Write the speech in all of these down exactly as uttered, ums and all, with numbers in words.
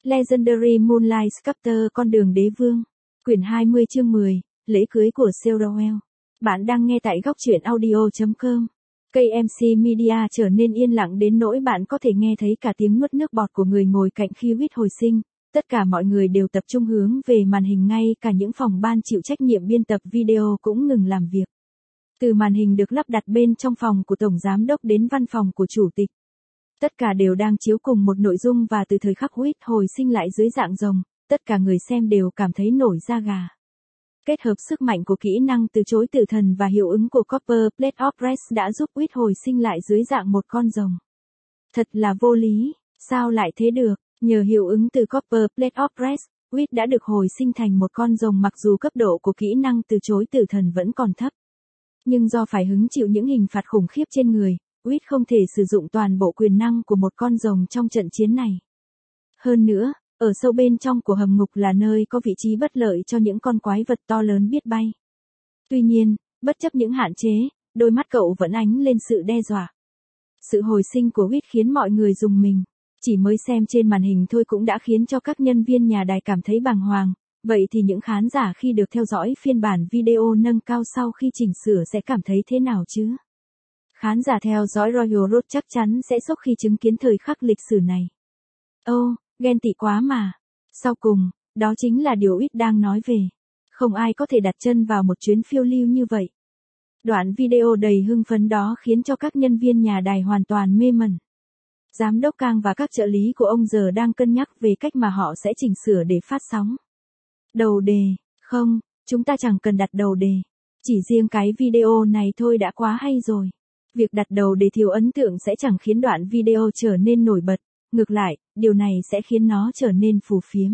Legendary Moonlight Sculptor Con đường đế vương. Quyển hai mươi chương mười, lễ cưới của Sewell. Bạn đang nghe tại góc truyện audio chấm com. ca em xê Media trở nên yên lặng đến nỗi bạn có thể nghe thấy cả tiếng nuốt nước bọt của người ngồi cạnh khi Whit hồi sinh. Tất cả mọi người đều tập trung hướng về màn hình, ngay cả những phòng ban chịu trách nhiệm biên tập video cũng ngừng làm việc. Từ màn hình được lắp đặt bên trong phòng của Tổng Giám đốc đến văn phòng của Chủ tịch, tất cả đều đang chiếu cùng một nội dung, và từ thời khắc Whit hồi sinh lại dưới dạng rồng, tất cả người xem đều cảm thấy nổi da gà. Kết hợp sức mạnh của kỹ năng từ chối tử thần và hiệu ứng của Copper Plate of Rest đã giúp Whit hồi sinh lại dưới dạng một con rồng. Thật là vô lý, sao lại thế được? Nhờ hiệu ứng từ Copper Plate of Rest, Whit đã được hồi sinh thành một con rồng mặc dù cấp độ của kỹ năng từ chối tử thần vẫn còn thấp. Nhưng do phải hứng chịu những hình phạt khủng khiếp trên người, Whit không thể sử dụng toàn bộ quyền năng của một con rồng trong trận chiến này. Hơn nữa, ở sâu bên trong của hầm ngục là nơi có vị trí bất lợi cho những con quái vật to lớn biết bay. Tuy nhiên, bất chấp những hạn chế, đôi mắt cậu vẫn ánh lên sự đe dọa. Sự hồi sinh của Whit khiến mọi người rùng mình. Chỉ mới xem trên màn hình thôi cũng đã khiến cho các nhân viên nhà đài cảm thấy bàng hoàng. Vậy thì những khán giả khi được theo dõi phiên bản video nâng cao sau khi chỉnh sửa sẽ cảm thấy thế nào chứ? Khán giả theo dõi Royal Road chắc chắn sẽ sốc khi chứng kiến thời khắc lịch sử này. Ô, ghen tị quá mà. Sau cùng, đó chính là điều Whit đang nói về. Không ai có thể đặt chân vào một chuyến phiêu lưu như vậy. Đoạn video đầy hưng phấn đó khiến cho các nhân viên nhà đài hoàn toàn mê mẩn. Giám đốc Kang và các trợ lý của ông giờ đang cân nhắc về cách mà họ sẽ chỉnh sửa để phát sóng. Đầu đề, không, chúng ta chẳng cần đặt đầu đề. Chỉ riêng cái video này thôi đã quá hay rồi. Việc đặt đầu đề thiếu ấn tượng sẽ chẳng khiến đoạn video trở nên nổi bật. Ngược lại, điều này sẽ khiến nó trở nên phù phiếm.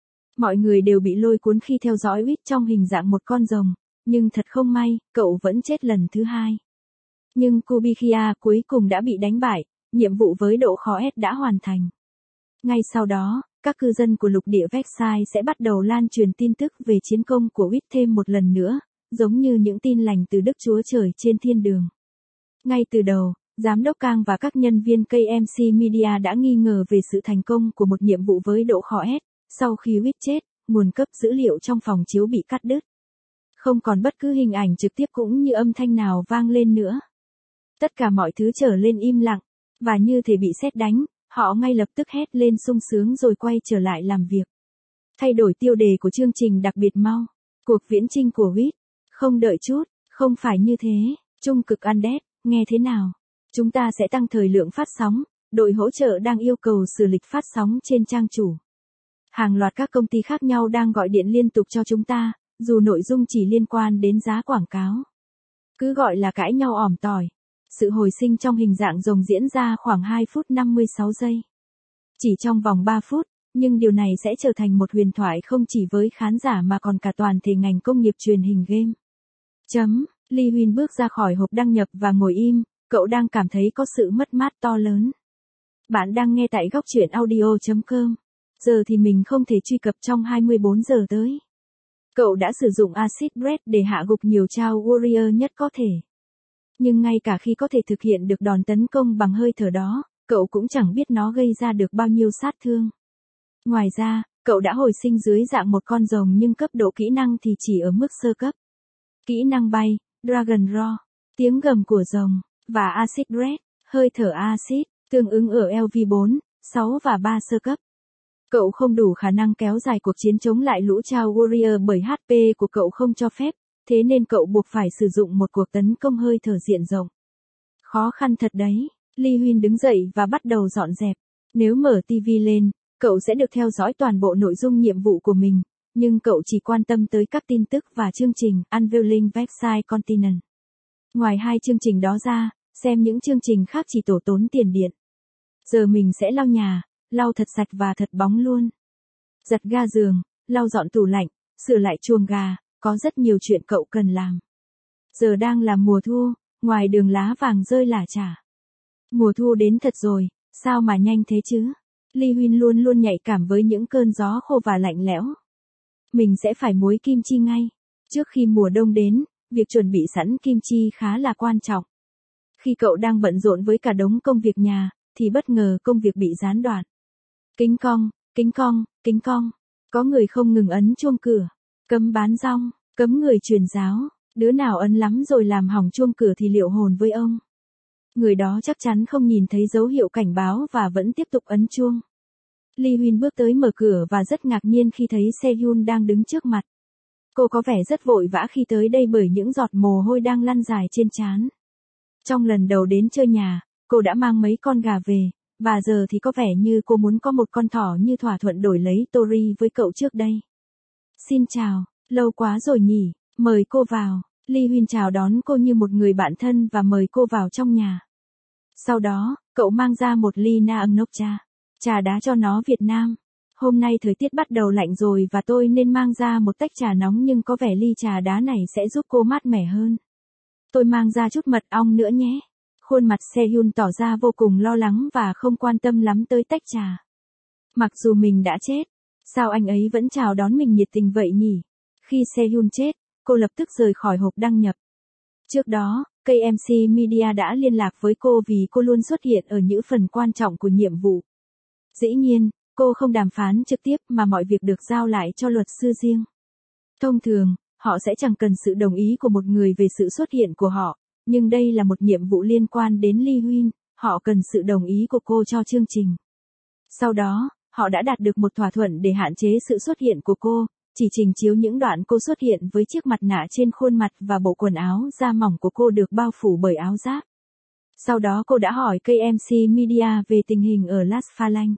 Mọi người đều bị lôi cuốn khi theo dõi Whit trong hình dạng một con rồng. Nhưng thật không may, cậu vẫn chết lần thứ hai. Nhưng Kubikia cuối cùng đã bị đánh bại. Nhiệm vụ với độ khó S đã hoàn thành. Ngay sau đó, các cư dân của lục địa Versailles sẽ bắt đầu lan truyền tin tức về chiến công của Whit thêm một lần nữa, giống như những tin lành từ Đức Chúa Trời trên thiên đường. Ngay từ đầu, Giám đốc Kang và các nhân viên ca em xê Media đã nghi ngờ về sự thành công của một nhiệm vụ với độ khó S. Sau khi Whit chết, nguồn cấp dữ liệu trong phòng chiếu bị cắt đứt. Không còn bất cứ hình ảnh trực tiếp cũng như âm thanh nào vang lên nữa. Tất cả mọi thứ trở lên im lặng. Và như thể bị sét đánh, họ ngay lập tức hét lên sung sướng rồi quay trở lại làm việc. Thay đổi tiêu đề của chương trình đặc biệt mau. Cuộc viễn chinh của Whit. Không đợi chút, không phải như thế. Trung cực Undead, nghe thế nào? Chúng ta sẽ tăng thời lượng phát sóng. Đội hỗ trợ đang yêu cầu sửa lịch phát sóng trên trang chủ. Hàng loạt các công ty khác nhau đang gọi điện liên tục cho chúng ta, dù nội dung chỉ liên quan đến giá quảng cáo. Cứ gọi là cãi nhau ỏm tỏi. Sự hồi sinh trong hình dạng rồng diễn ra khoảng hai phút năm mươi sáu giây. Chỉ trong vòng ba phút, nhưng điều này sẽ trở thành một huyền thoại không chỉ với khán giả mà còn cả toàn thể ngành công nghiệp truyền hình game. Chấm, Lee Huynh bước ra khỏi hộp đăng nhập và ngồi im, cậu đang cảm thấy có sự mất mát to lớn. Bạn đang nghe tại góc truyện audio chấm com. Giờ thì mình không thể truy cập trong hai mươi bốn giờ tới. Cậu đã sử dụng Acid Breath để hạ gục nhiều Chao Warrior nhất có thể. Nhưng ngay cả khi có thể thực hiện được đòn tấn công bằng hơi thở đó, cậu cũng chẳng biết nó gây ra được bao nhiêu sát thương. Ngoài ra, cậu đã hồi sinh dưới dạng một con rồng nhưng cấp độ kỹ năng thì chỉ ở mức sơ cấp. Kỹ năng bay, Dragon Roar, tiếng gầm của rồng, và Acid Breath, hơi thở acid, tương ứng ở lv bốn, sáu và ba sơ cấp. Cậu không đủ khả năng kéo dài cuộc chiến chống lại lũ Chao Warrior bởi hát pê của cậu không cho phép. Thế nên cậu buộc phải sử dụng một cuộc tấn công hơi thở diện rộng. Khó khăn thật đấy. Lee Huynh đứng dậy và bắt đầu dọn dẹp. Nếu mở ti vi lên, cậu sẽ được theo dõi toàn bộ nội dung nhiệm vụ của mình. Nhưng cậu chỉ quan tâm tới các tin tức và chương trình Unveiling Versailles Continent. Ngoài hai chương trình đó ra, xem những chương trình khác chỉ tổ tốn tiền điện. Giờ mình sẽ lau nhà, lau thật sạch và thật bóng luôn. Giặt ga giường, lau dọn tủ lạnh, sửa lại chuồng gà. Có rất nhiều chuyện cậu cần làm. Giờ đang là mùa thu, ngoài đường lá vàng rơi lả chả. Mùa thu đến thật rồi, sao mà nhanh thế chứ? Lee Huynh luôn luôn nhạy cảm với những cơn gió khô và lạnh lẽo. Mình sẽ phải muối kim chi ngay. Trước khi mùa đông đến, việc chuẩn bị sẵn kim chi khá là quan trọng. Khi cậu đang bận rộn với cả đống công việc nhà, thì bất ngờ công việc bị gián đoạn. Kính cong, Kính cong, kính cong. Có người không ngừng ấn chuông cửa. Cấm bán rong, cấm người truyền giáo. Đứa nào ấn lắm rồi làm hỏng chuông cửa thì liệu hồn với ông. Người đó chắc chắn không nhìn thấy dấu hiệu cảnh báo và vẫn tiếp tục ấn chuông. Lee Huyên bước tới mở cửa và rất ngạc nhiên khi thấy Sehun đang đứng trước mặt. Cô có vẻ rất vội vã khi tới đây bởi những giọt mồ hôi đang lăn dài trên trán. Trong lần đầu đến chơi nhà, cô đã mang mấy con gà về, và giờ thì có vẻ như cô muốn có một con thỏ như thỏa thuận đổi lấy Tori với cậu trước đây. Xin chào, lâu quá rồi nhỉ, mời cô vào. Lee Huyên chào đón cô như một người bạn thân và mời cô vào trong nhà. Sau đó, cậu mang ra một ly na âm nốc cha, trà đá cho nó Việt Nam. Hôm nay thời tiết bắt đầu lạnh rồi và tôi nên mang ra một tách trà nóng nhưng có vẻ ly trà đá này sẽ giúp cô mát mẻ hơn. Tôi mang ra chút mật ong nữa nhé. Khuôn mặt Sehun tỏ ra vô cùng lo lắng và không quan tâm lắm tới tách trà. Mặc dù mình đã chết, sao anh ấy vẫn chào đón mình nhiệt tình vậy nhỉ? Khi Sehun chết, cô lập tức rời khỏi hộp đăng nhập. Trước đó, ca em xê Media đã liên lạc với cô vì cô luôn xuất hiện ở những phần quan trọng của nhiệm vụ. Dĩ nhiên, cô không đàm phán trực tiếp mà mọi việc được giao lại cho luật sư riêng. Thông thường, họ sẽ chẳng cần sự đồng ý của một người về sự xuất hiện của họ, nhưng đây là một nhiệm vụ liên quan đến Lee Huyên, họ cần sự đồng ý của cô cho chương trình. Sau đó, họ đã đạt được một thỏa thuận để hạn chế sự xuất hiện của cô, chỉ trình chiếu những đoạn cô xuất hiện với chiếc mặt nạ trên khuôn mặt và bộ quần áo da mỏng của cô được bao phủ bởi áo giáp. Sau đó cô đã hỏi ca em xê Media về tình hình ở Las Phalanx.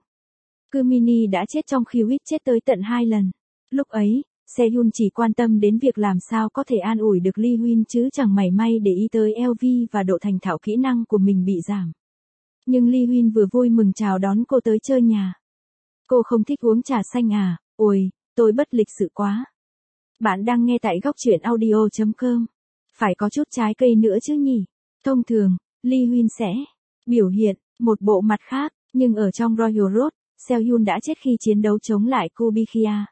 Kumini đã chết trong khi Wit chết tới tận hai lần. Lúc ấy, Sehun chỉ quan tâm đến việc làm sao có thể an ủi được Lee Huyên chứ chẳng mảy may để ý tới lờ vê và độ thành thạo kỹ năng của mình bị giảm. Nhưng Lee Huyên vừa vui mừng chào đón cô tới chơi nhà. Cô không thích uống trà xanh à, ôi, tôi bất lịch sự quá. Bạn đang nghe tại góc truyện audio chấm com. Phải có chút trái cây nữa chứ nhỉ? Thông thường, Lee Huyên sẽ biểu hiện một bộ mặt khác, nhưng ở trong Royal Road, Sehun đã chết khi chiến đấu chống lại Kubikia.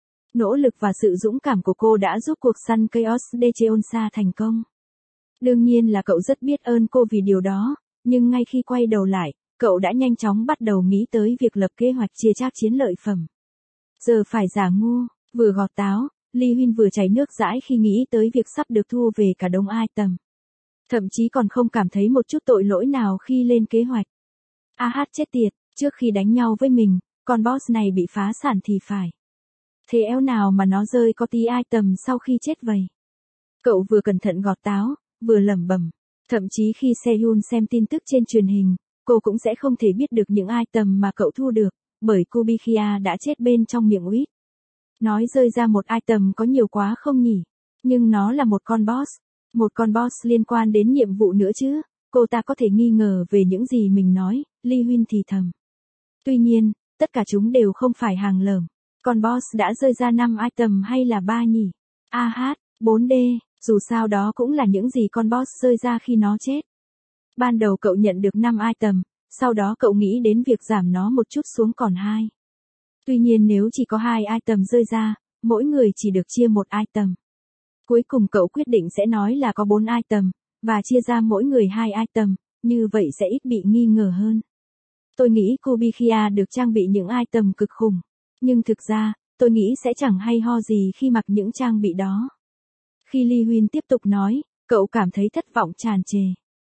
Nỗ lực và sự dũng cảm của cô đã giúp cuộc săn Chaos de Cheonsa thành công. Đương nhiên là cậu rất biết ơn cô vì điều đó, nhưng ngay khi quay đầu lại, cậu đã nhanh chóng bắt đầu nghĩ tới việc lập kế hoạch chia chác chiến lợi phẩm. Giờ phải giả ngu, vừa gọt táo, Lee Huyên vừa chảy nước dãi khi nghĩ tới việc sắp được thu về cả đống item. Thậm chí còn không cảm thấy một chút tội lỗi nào khi lên kế hoạch. A hát chết tiệt, trước khi đánh nhau với mình, con boss này bị phá sản thì phải. Thế éo nào mà nó rơi có tí item sau khi chết vậy. Cậu vừa cẩn thận gọt táo, vừa lẩm bẩm. Thậm chí khi Sehun xem tin tức trên truyền hình, cô cũng sẽ không thể biết được những item mà cậu thu được, bởi Kubikia đã chết bên trong miệng Wit. Nói rơi ra một item có nhiều quá không nhỉ? Nhưng nó là một con boss. Một con boss liên quan đến nhiệm vụ nữa chứ, cô ta có thể nghi ngờ về những gì mình nói, Lee Huyên thì thầm. Tuy nhiên, tất cả chúng đều không phải hàng lởm. Con boss đã rơi ra năm item hay là ba nhỉ? A hát, bốn D, dù sao đó cũng là những gì con boss rơi ra khi nó chết. Ban đầu cậu nhận được năm item, sau đó cậu nghĩ đến việc giảm nó một chút xuống còn hai. Tuy nhiên nếu chỉ có hai item rơi ra, mỗi người chỉ được chia một item. Cuối cùng cậu quyết định sẽ nói là có bốn item, và chia ra mỗi người hai item, như vậy sẽ ít bị nghi ngờ hơn. Tôi nghĩ Kubikia được trang bị những item cực khủng. Nhưng thực ra, tôi nghĩ sẽ chẳng hay ho gì khi mặc những trang bị đó. Khi Lee Huyên tiếp tục nói, cậu cảm thấy thất vọng tràn trề.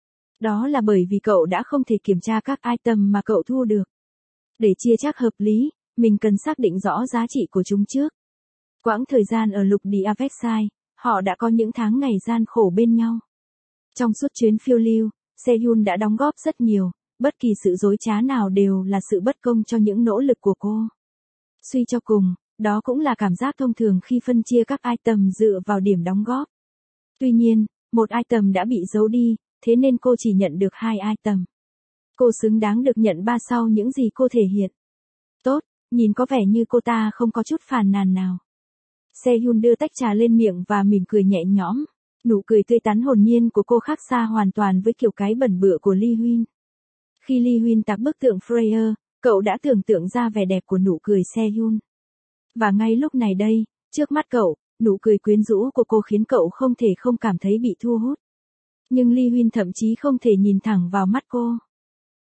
Đó là bởi vì cậu đã không thể kiểm tra các item mà cậu thu được. Để chia chác hợp lý, mình cần xác định rõ giá trị của chúng trước. Quãng thời gian ở lục địa Avexai, họ đã có những tháng ngày gian khổ bên nhau. Trong suốt chuyến phiêu lưu, Sehun đã đóng góp rất nhiều, bất kỳ sự dối trá nào đều là sự bất công cho những nỗ lực của cô. Suy cho cùng, đó cũng là cảm giác thông thường khi phân chia các item dựa vào điểm đóng góp. Tuy nhiên, một item đã bị giấu đi, thế nên cô chỉ nhận được hai item. Cô xứng đáng được nhận ba sau những gì cô thể hiện. Tốt, nhìn có vẻ như cô ta không có chút phàn nàn nào. Sehun đưa tách trà lên miệng và mỉm cười nhẹ nhõm. Nụ cười tươi tắn hồn nhiên của cô khác xa hoàn toàn với kiểu cái bẩn bựa của Lee Huyên. Khi Lee Huyên tạc bức tượng Freya, cậu đã tưởng tượng ra vẻ đẹp của nụ cười Sehun. Và ngay lúc này đây, trước mắt cậu, nụ cười quyến rũ của cô khiến cậu không thể không cảm thấy bị thu hút. Nhưng Lee Huyên thậm chí không thể nhìn thẳng vào mắt cô.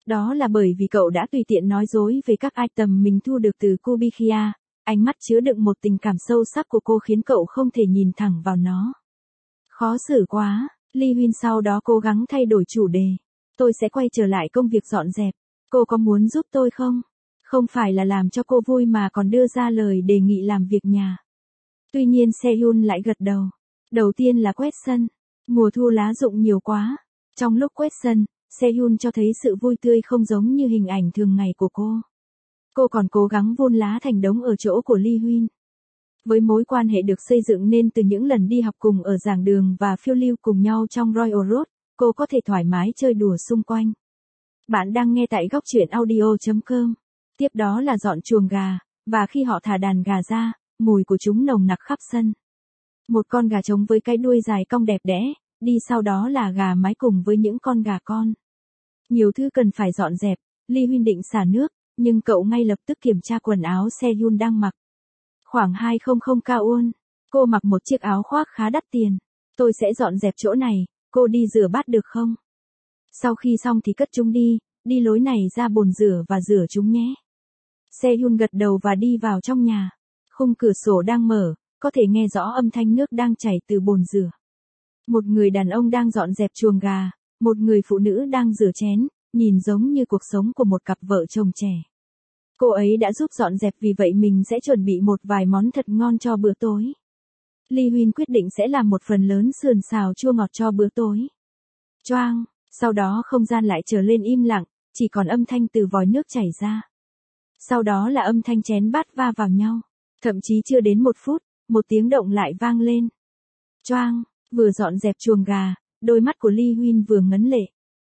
Đó là bởi vì cậu đã tùy tiện nói dối về các item mình thu được từ Kubikia, ánh mắt chứa đựng một tình cảm sâu sắc của cô khiến cậu không thể nhìn thẳng vào nó. Khó xử quá, Lee Huyên sau đó cố gắng thay đổi chủ đề. Tôi sẽ quay trở lại công việc dọn dẹp. Cô có muốn giúp tôi không? Không phải là làm cho cô vui mà còn đưa ra lời đề nghị làm việc nhà. Tuy nhiên Sehun lại gật đầu. Đầu tiên là quét sân. Mùa thu lá rụng nhiều quá. Trong lúc quét sân, Sehun cho thấy sự vui tươi không giống như hình ảnh thường ngày của cô. Cô còn cố gắng vun lá thành đống ở chỗ của Lee Huyên. Với mối quan hệ được xây dựng nên từ những lần đi học cùng ở giảng đường và phiêu lưu cùng nhau trong Royal Road, cô có thể thoải mái chơi đùa xung quanh. Bạn đang nghe tại góc truyện audio chấm com. Tiếp đó là dọn chuồng gà, và khi họ thả đàn gà ra, mùi của chúng nồng nặc khắp sân. Một con gà trống với cái đuôi dài cong đẹp đẽ, đi sau đó là gà mái cùng với những con gà con. Nhiều thứ cần phải dọn dẹp, Lee Huyên định xả nước, nhưng cậu ngay lập tức kiểm tra quần áo Sehun đang mặc. Khoảng hai trăm cao won, cô mặc một chiếc áo khoác khá đắt tiền. Tôi sẽ dọn dẹp chỗ này, cô đi rửa bát được không? Sau khi xong thì cất chúng đi, đi lối này ra bồn rửa và rửa chúng nhé. Sehun gật đầu và đi vào trong nhà. Khung cửa sổ đang mở, có thể nghe rõ âm thanh nước đang chảy từ bồn rửa. Một người đàn ông đang dọn dẹp chuồng gà, một người phụ nữ đang rửa chén, nhìn giống như cuộc sống của một cặp vợ chồng trẻ. Cô ấy đã giúp dọn dẹp vì vậy mình sẽ chuẩn bị một vài món thật ngon cho bữa tối. Lee Huyên quyết định sẽ làm một phần lớn sườn xào chua ngọt cho bữa tối. Choang, sau đó không gian lại trở lên im lặng, chỉ còn âm thanh từ vòi nước chảy ra. Sau đó là âm thanh chén bát va vào nhau. Thậm chí chưa đến một phút, một tiếng động lại vang lên. Choang, vừa dọn dẹp chuồng gà, đôi mắt của Lee Huyên vừa ngấn lệ.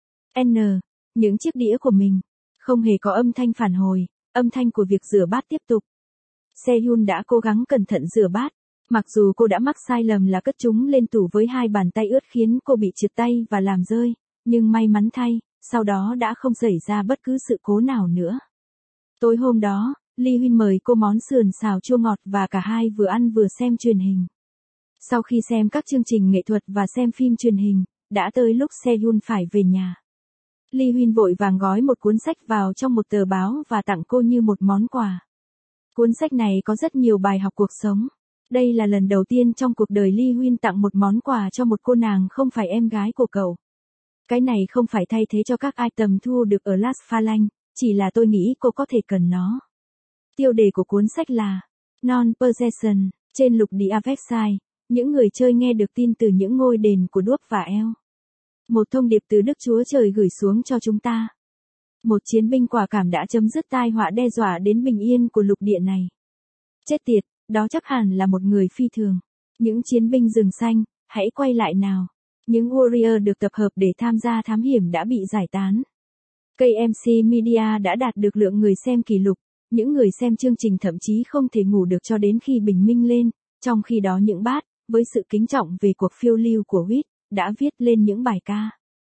N, những chiếc đĩa của mình, không hề có âm thanh phản hồi, âm thanh của việc rửa bát tiếp tục. Sehun đã cố gắng cẩn thận rửa bát, mặc dù cô đã mắc sai lầm là cất chúng lên tủ với hai bàn tay ướt khiến cô bị trượt tay và làm rơi, nhưng may mắn thay, sau đó đã không xảy ra bất cứ sự cố nào nữa. Tối hôm đó, Lee Huyên mời cô món sườn xào chua ngọt và cả hai vừa ăn vừa xem truyền hình. Sau khi xem các chương trình nghệ thuật và xem phim truyền hình, đã tới lúc Sehun phải về nhà. Lee Huyên vội vàng gói một cuốn sách vào trong một tờ báo và tặng cô như một món quà. Cuốn sách này có rất nhiều bài học cuộc sống. Đây là lần đầu tiên trong cuộc đời Lee Huyên tặng một món quà cho một cô nàng không phải em gái của cậu. Cái này không phải thay thế cho các item thu được ở Las Phalanx, chỉ là tôi nghĩ cô có thể cần nó. Tiêu đề của cuốn sách là Non-Possession, trên lục địa Versailles, những người chơi nghe được tin từ những ngôi đền của đuốc và eo. Một thông điệp từ Đức Chúa Trời gửi xuống cho chúng ta. Một chiến binh quả cảm đã chấm dứt tai họa đe dọa đến bình yên của lục địa này. Chết tiệt, đó chắc hẳn là một người phi thường. Những chiến binh rừng xanh, hãy quay lại nào. Những warrior được tập hợp để tham gia thám hiểm đã bị giải tán. ca em xê Media đã đạt được lượng người xem kỷ lục. Những người xem chương trình thậm chí không thể ngủ được cho đến khi bình minh lên, trong khi đó những bát, với sự kính trọng về cuộc phiêu lưu của Whit, đã viết lên những bài ca.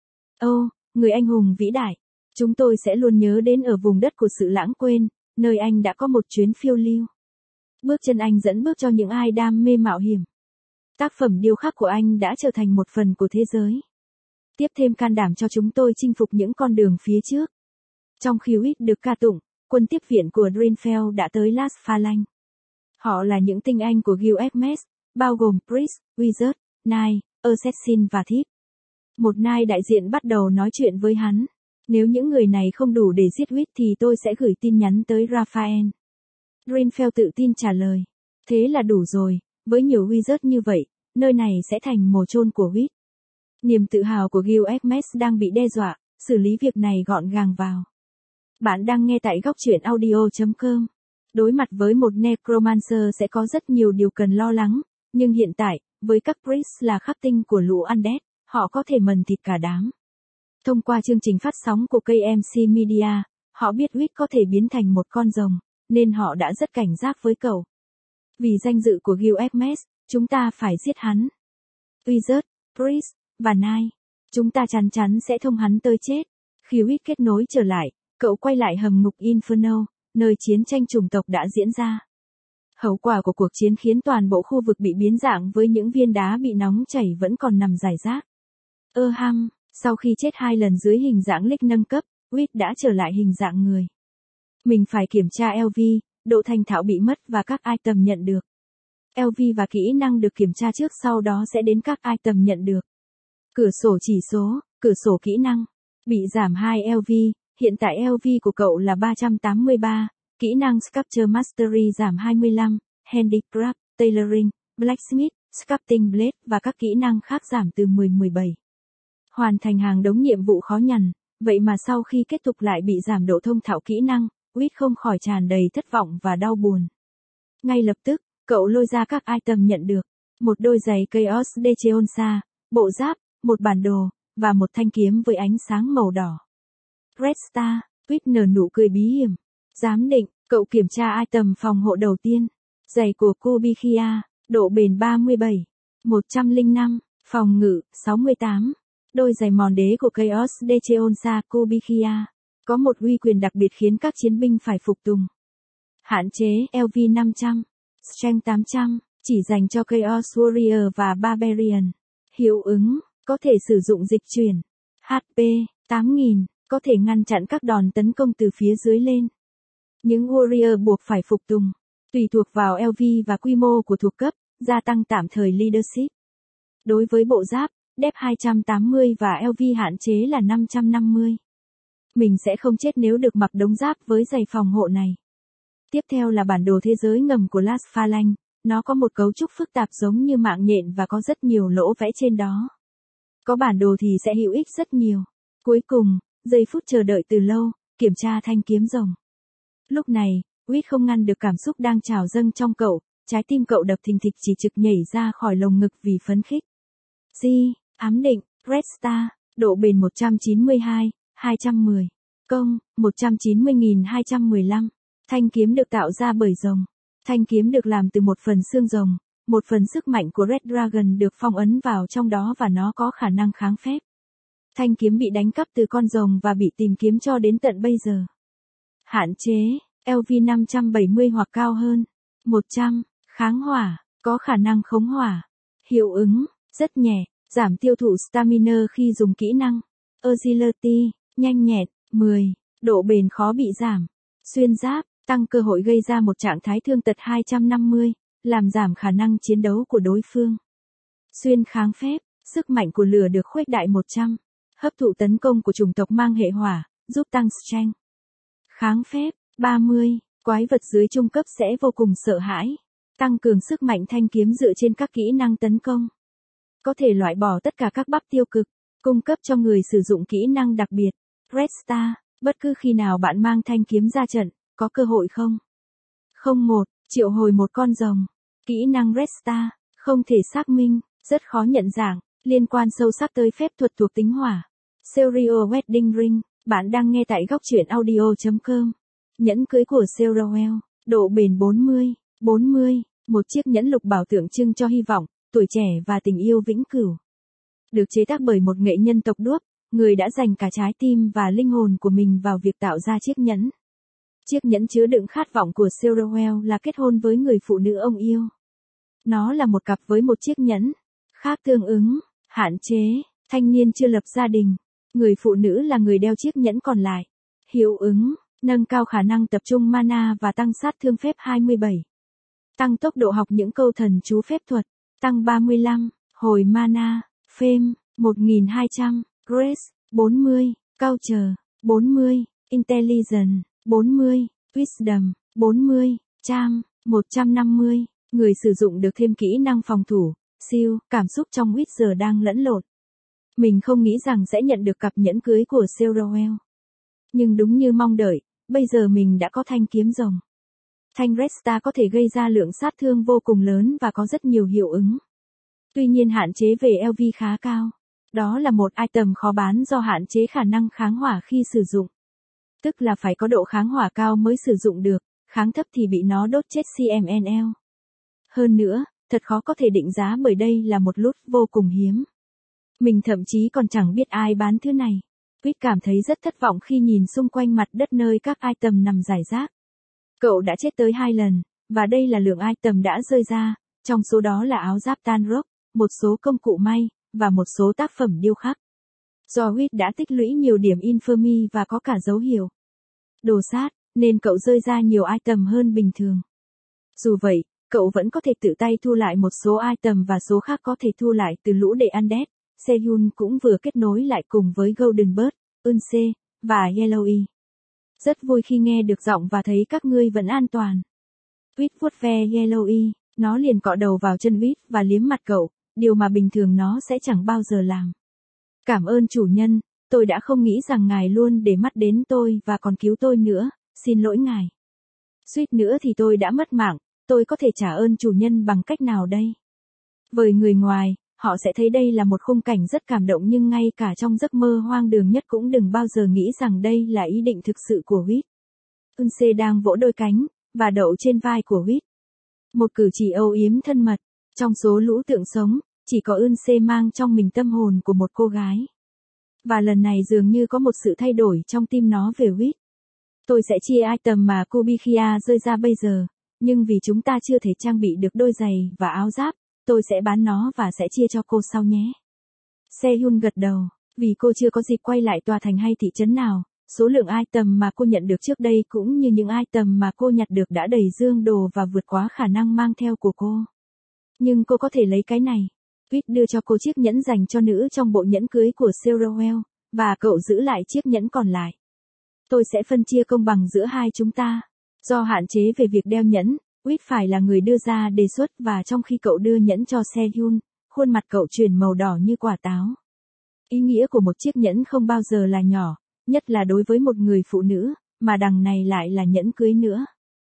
Ô, người anh hùng vĩ đại, chúng tôi sẽ luôn nhớ đến ở vùng đất của sự lãng quên, nơi anh đã có một chuyến phiêu lưu. Bước chân anh dẫn bước cho những ai đam mê mạo hiểm. Tác phẩm điêu khắc của anh đã trở thành một phần của thế giới. Tiếp thêm can đảm cho chúng tôi chinh phục những con đường phía trước. Trong khi Whit được ca tụng, quân tiếp viện của Drinfeld đã tới Las Phalanx. Họ là những tinh anh của Guild Hermes, bao gồm Priest, Wizard, Knight, Assassin và Thief. Một Knight đại diện bắt đầu nói chuyện với hắn. Nếu những người này không đủ để giết Whit thì tôi sẽ gửi tin nhắn tới Raphael. Drinfeld tự tin trả lời. Thế là đủ rồi, với nhiều Wizard như vậy, nơi này sẽ thành mồ chôn của Whit. Niềm tự hào của Guild Hermes đang bị đe dọa, xử lý việc này gọn gàng vào. Bạn đang nghe tại góc truyện audio chấm com. Đối mặt với một Necromancer sẽ có rất nhiều điều cần lo lắng, nhưng hiện tại, với các Priest là khắc tinh của lũ Undead, họ có thể mần thịt cả đám. Thông qua chương trình phát sóng của ca em xê Media, họ biết Whit có thể biến thành một con rồng, nên họ đã rất cảnh giác với cậu. Vì danh dự của Guild Hermes, chúng ta phải giết hắn. Wizard, Priest, và Knight, chúng ta chắn chắn sẽ thông hắn tới chết. Khi Whit kết nối trở lại, cậu quay lại hầm ngục Inferno, nơi chiến tranh chủng tộc đã diễn ra. Hậu quả của cuộc chiến khiến toàn bộ khu vực bị biến dạng với những viên đá bị nóng chảy vẫn còn nằm rải rác. Ơ hăm, sau khi chết hai lần dưới hình dạng Lick nâng cấp, Quýt đã trở lại hình dạng người. Mình phải kiểm tra lờ vê, độ thành thạo bị mất và các item nhận được. lờ vê và kỹ năng được kiểm tra trước, sau đó sẽ đến các item nhận được. Cửa sổ chỉ số, cửa sổ kỹ năng. Bị giảm hai lờ vê, hiện tại lờ vê của cậu là ba trăm tám mươi ba, kỹ năng Sculpture Mastery giảm hai mươi lăm, Handicraft, Tailoring, Blacksmith, Sculpting Blade và các kỹ năng khác giảm từ mười mười bảy. Hoàn thành hàng đống nhiệm vụ khó nhằn, vậy mà sau khi kết thúc lại bị giảm độ thông thạo kỹ năng, Quýt không khỏi tràn đầy thất vọng và đau buồn. Ngay lập tức, cậu lôi ra các item nhận được, một đôi giày Chaos Decheonsa, bộ giáp, một bản đồ, và một thanh kiếm với ánh sáng màu đỏ. Red Star, Quýt nở nụ cười bí hiểm. Giám định, cậu kiểm tra item phòng hộ đầu tiên. Giày của Kubikia, độ bền ba mươi bảy, một trăm lẻ năm, phòng ngự sáu mươi tám. Đôi giày mòn đế của Chaos Decheonsa Kubikia có một uy quyền đặc biệt khiến các chiến binh phải phục tùng. Hạn chế lờ vê năm trăm, Strength tám trăm, chỉ dành cho Chaos Warrior và Barbarian. Hiệu ứng, có thể sử dụng dịch chuyển. hát pê, tám nghìn, có thể ngăn chặn các đòn tấn công từ phía dưới lên. Những Warrior buộc phải phục tùng. Tùy thuộc vào lờ vê và quy mô của thuộc cấp, gia tăng tạm thời Leadership. Đối với bộ giáp, Dep hai trăm tám mươi và lờ vê hạn chế là năm trăm năm mươi. Mình sẽ không chết nếu được mặc đống giáp với giày phòng hộ này. Tiếp theo là bản đồ thế giới ngầm của Last Phalanx. Nó có một cấu trúc phức tạp giống như mạng nhện và có rất nhiều lỗ vẽ trên đó. Có bản đồ thì sẽ hữu ích rất nhiều. Cuối cùng, giây phút chờ đợi từ lâu, kiểm tra thanh kiếm rồng. Lúc này, Quýt không ngăn được cảm xúc đang trào dâng trong cậu, trái tim cậu đập thình thịch chỉ trực nhảy ra khỏi lồng ngực vì phấn khích. G, ám định, Red Star, độ bền một trăm chín mươi hai, hai trăm mười. Công, một trăm chín mươi nghìn hai trăm mười lăm. Thanh kiếm được tạo ra bởi rồng. Thanh kiếm được làm từ một phần xương rồng, một phần sức mạnh của Red Dragon được phong ấn vào trong đó và nó có khả năng kháng phép. Thanh kiếm bị đánh cắp từ con rồng và bị tìm kiếm cho đến tận bây giờ. Hạn chế, lờ vê năm trăm bảy mươi hoặc cao hơn. một trăm, kháng hỏa, có khả năng khống hỏa. Hiệu ứng, rất nhẹ, giảm tiêu thụ stamina khi dùng kỹ năng. Agility, nhanh nhẹn, mười, độ bền khó bị giảm. Xuyên giáp, tăng cơ hội gây ra một trạng thái thương tật hai trăm năm mươi, làm giảm khả năng chiến đấu của đối phương. Xuyên kháng phép, sức mạnh của lửa được khuếch đại một trăm. Hấp thụ tấn công của chủng tộc mang hệ hỏa, giúp tăng strength. Kháng phép, ba mươi, quái vật dưới trung cấp sẽ vô cùng sợ hãi. Tăng cường sức mạnh thanh kiếm dựa trên các kỹ năng tấn công. Có thể loại bỏ tất cả các bắp tiêu cực, cung cấp cho người sử dụng kỹ năng đặc biệt. Red Star, bất cứ khi nào bạn mang thanh kiếm ra trận, có cơ hội không? không một, triệu hồi một con rồng. Kỹ năng Red Star, không thể xác minh, rất khó nhận dạng, liên quan sâu sắc tới phép thuật thuộc tính hỏa. Serial Wedding Ring, bạn đang nghe tại góc truyện audio chấm com. Nhẫn cưới của Serial, độ bền bốn mươi, bốn mươi, một chiếc nhẫn lục bảo tượng trưng cho hy vọng, tuổi trẻ và tình yêu vĩnh cửu. Được chế tác bởi một nghệ nhân tộc đuốc, người đã dành cả trái tim và linh hồn của mình vào việc tạo ra chiếc nhẫn. Chiếc nhẫn chứa đựng khát vọng của Serial là kết hôn với người phụ nữ ông yêu. Nó là một cặp với một chiếc nhẫn. Khác tương ứng, hạn chế, thanh niên chưa lập gia đình. Người phụ nữ là người đeo chiếc nhẫn còn lại. Hiệu ứng, nâng cao khả năng tập trung mana và tăng sát thương phép hai mươi bảy. Tăng tốc độ học những câu thần chú phép thuật. Tăng ba mươi lăm, hồi mana, Fame, một nghìn hai trăm, Grace, bốn mươi, Culture, bốn mươi, Intelligence, bốn mươi, Wisdom, bốn mươi, Charm, một trăm năm mươi. Người sử dụng được thêm kỹ năng phòng thủ, siêu, cảm xúc trong Witcher đang lẫn lộn. Mình không nghĩ rằng sẽ nhận được cặp nhẫn cưới của Serial. Nhưng đúng như mong đợi, bây giờ mình đã có thanh kiếm rồng. Thanh Red Star có thể gây ra lượng sát thương vô cùng lớn và có rất nhiều hiệu ứng. Tuy nhiên hạn chế về lờ vê khá cao. Đó là một item khó bán do hạn chế khả năng kháng hỏa khi sử dụng. Tức là phải có độ kháng hỏa cao mới sử dụng được, kháng thấp thì bị nó đốt chết xê em en lờ. Hơn nữa, thật khó có thể định giá bởi đây là một loot vô cùng hiếm. Mình thậm chí còn chẳng biết ai bán thứ này. Quýt cảm thấy rất thất vọng khi nhìn xung quanh mặt đất nơi các item nằm rải rác. Cậu đã chết tới hai lần, và đây là lượng item đã rơi ra, trong số đó là áo giáp tan rock, một số công cụ may, và một số tác phẩm điêu khắc. Do Huyết đã tích lũy nhiều điểm infamy và có cả dấu hiệu đồ sát, nên cậu rơi ra nhiều item hơn bình thường. Dù vậy, cậu vẫn có thể tự tay thu lại một số item và số khác có thể thu lại từ lũ đệ undead. Sehun cũng vừa kết nối lại cùng với Golden Bird, Eunse, và Yellowy. Rất vui khi nghe được giọng và thấy các ngươi vẫn an toàn. Huyết vuốt ve Yellowy, nó liền cọ đầu vào chân Huyết và liếm mặt cậu, điều mà bình thường nó sẽ chẳng bao giờ làm. Cảm ơn chủ nhân, tôi đã không nghĩ rằng ngài luôn để mắt đến tôi và còn cứu tôi nữa, xin lỗi ngài. Suýt nữa thì tôi đã mất mạng, tôi có thể trả ơn chủ nhân bằng cách nào đây? Với người ngoài, họ sẽ thấy đây là một khung cảnh rất cảm động nhưng ngay cả trong giấc mơ hoang đường nhất cũng đừng bao giờ nghĩ rằng đây là ý định thực sự của Huyết. Eunse đang vỗ đôi cánh, và đậu trên vai của Huyết. Một cử chỉ âu yếm thân mật, trong số lũ tượng sống, chỉ có Eunse mang trong mình tâm hồn của một cô gái. Và lần này dường như có một sự thay đổi trong tim nó về Huyết. Tôi sẽ chia item mà Kubikia rơi ra bây giờ, nhưng vì chúng ta chưa thể trang bị được đôi giày và áo giáp, tôi sẽ bán nó và sẽ chia cho cô sau nhé. Sehun gật đầu, vì cô chưa có dịp quay lại tòa thành hay thị trấn nào, số lượng item mà cô nhận được trước đây cũng như những item mà cô nhặt được đã đầy dương đồ và vượt quá khả năng mang theo của cô. Nhưng cô có thể lấy cái này. Huyết đưa cho cô chiếc nhẫn dành cho nữ trong bộ nhẫn cưới của Serowell, và cậu giữ lại chiếc nhẫn còn lại. Tôi sẽ phân chia công bằng giữa hai chúng ta. Do hạn chế về việc đeo nhẫn, Huyết phải là người đưa ra đề xuất và trong khi cậu đưa nhẫn cho Sehun, khuôn mặt cậu chuyển màu đỏ như quả táo. Ý nghĩa của một chiếc nhẫn không bao giờ là nhỏ, nhất là đối với một người phụ nữ, mà đằng này lại là nhẫn cưới nữa.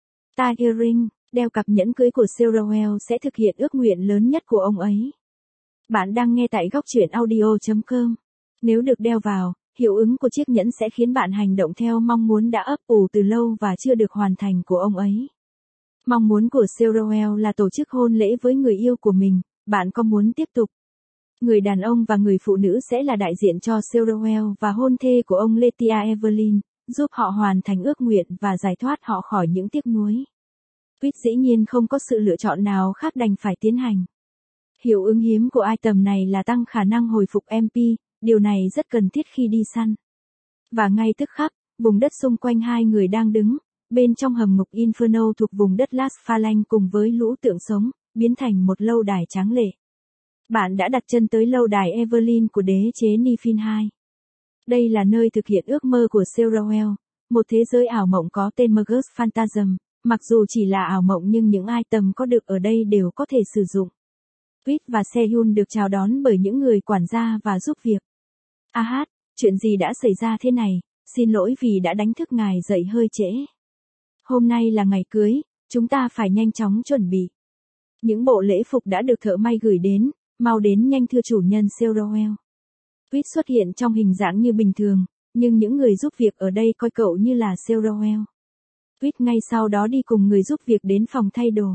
Tiger Ring, đeo cặp nhẫn cưới của Serowell sẽ thực hiện ước nguyện lớn nhất của ông ấy. Bạn đang nghe tại góc truyện audio chấm com. Nếu được đeo vào, hiệu ứng của chiếc nhẫn sẽ khiến bạn hành động theo mong muốn đã ấp ủ từ lâu và chưa được hoàn thành của ông ấy. Mong muốn của Serowell là tổ chức hôn lễ với người yêu của mình, bạn có muốn tiếp tục? Người đàn ông và người phụ nữ sẽ là đại diện cho Serowell và hôn thê của ông Letia Evelyn, giúp họ hoàn thành ước nguyện và giải thoát họ khỏi những tiếc nuối. Huyết dĩ nhiên không có sự lựa chọn nào khác đành phải tiến hành. Hiệu ứng hiếm của item này là tăng khả năng hồi phục em pê, điều này rất cần thiết khi đi săn. Và ngay tức khắc, vùng đất xung quanh hai người đang đứng, bên trong hầm ngục Inferno thuộc vùng đất Las Phalanx cùng với lũ tượng sống, biến thành một lâu đài tráng lệ. Bạn đã đặt chân tới lâu đài Evelyn của đế chế Niflheim hai. Đây là nơi thực hiện ước mơ của Serowell, một thế giới ảo mộng có tên Magus Phantasm, mặc dù chỉ là ảo mộng nhưng những item có được ở đây đều có thể sử dụng. Huyết và Sehun được chào đón bởi những người quản gia và giúp việc. A hát, chuyện gì đã xảy ra thế này, xin lỗi vì đã đánh thức ngài dậy hơi trễ. Hôm nay là ngày cưới, chúng ta phải nhanh chóng chuẩn bị. Những bộ lễ phục đã được thợ may gửi đến, mau đến nhanh thưa chủ nhân Serowell. Huyết xuất hiện trong hình dạng như bình thường, nhưng những người giúp việc ở đây coi cậu như là Serowell. Huyết ngay sau đó đi cùng người giúp việc đến phòng thay đồ.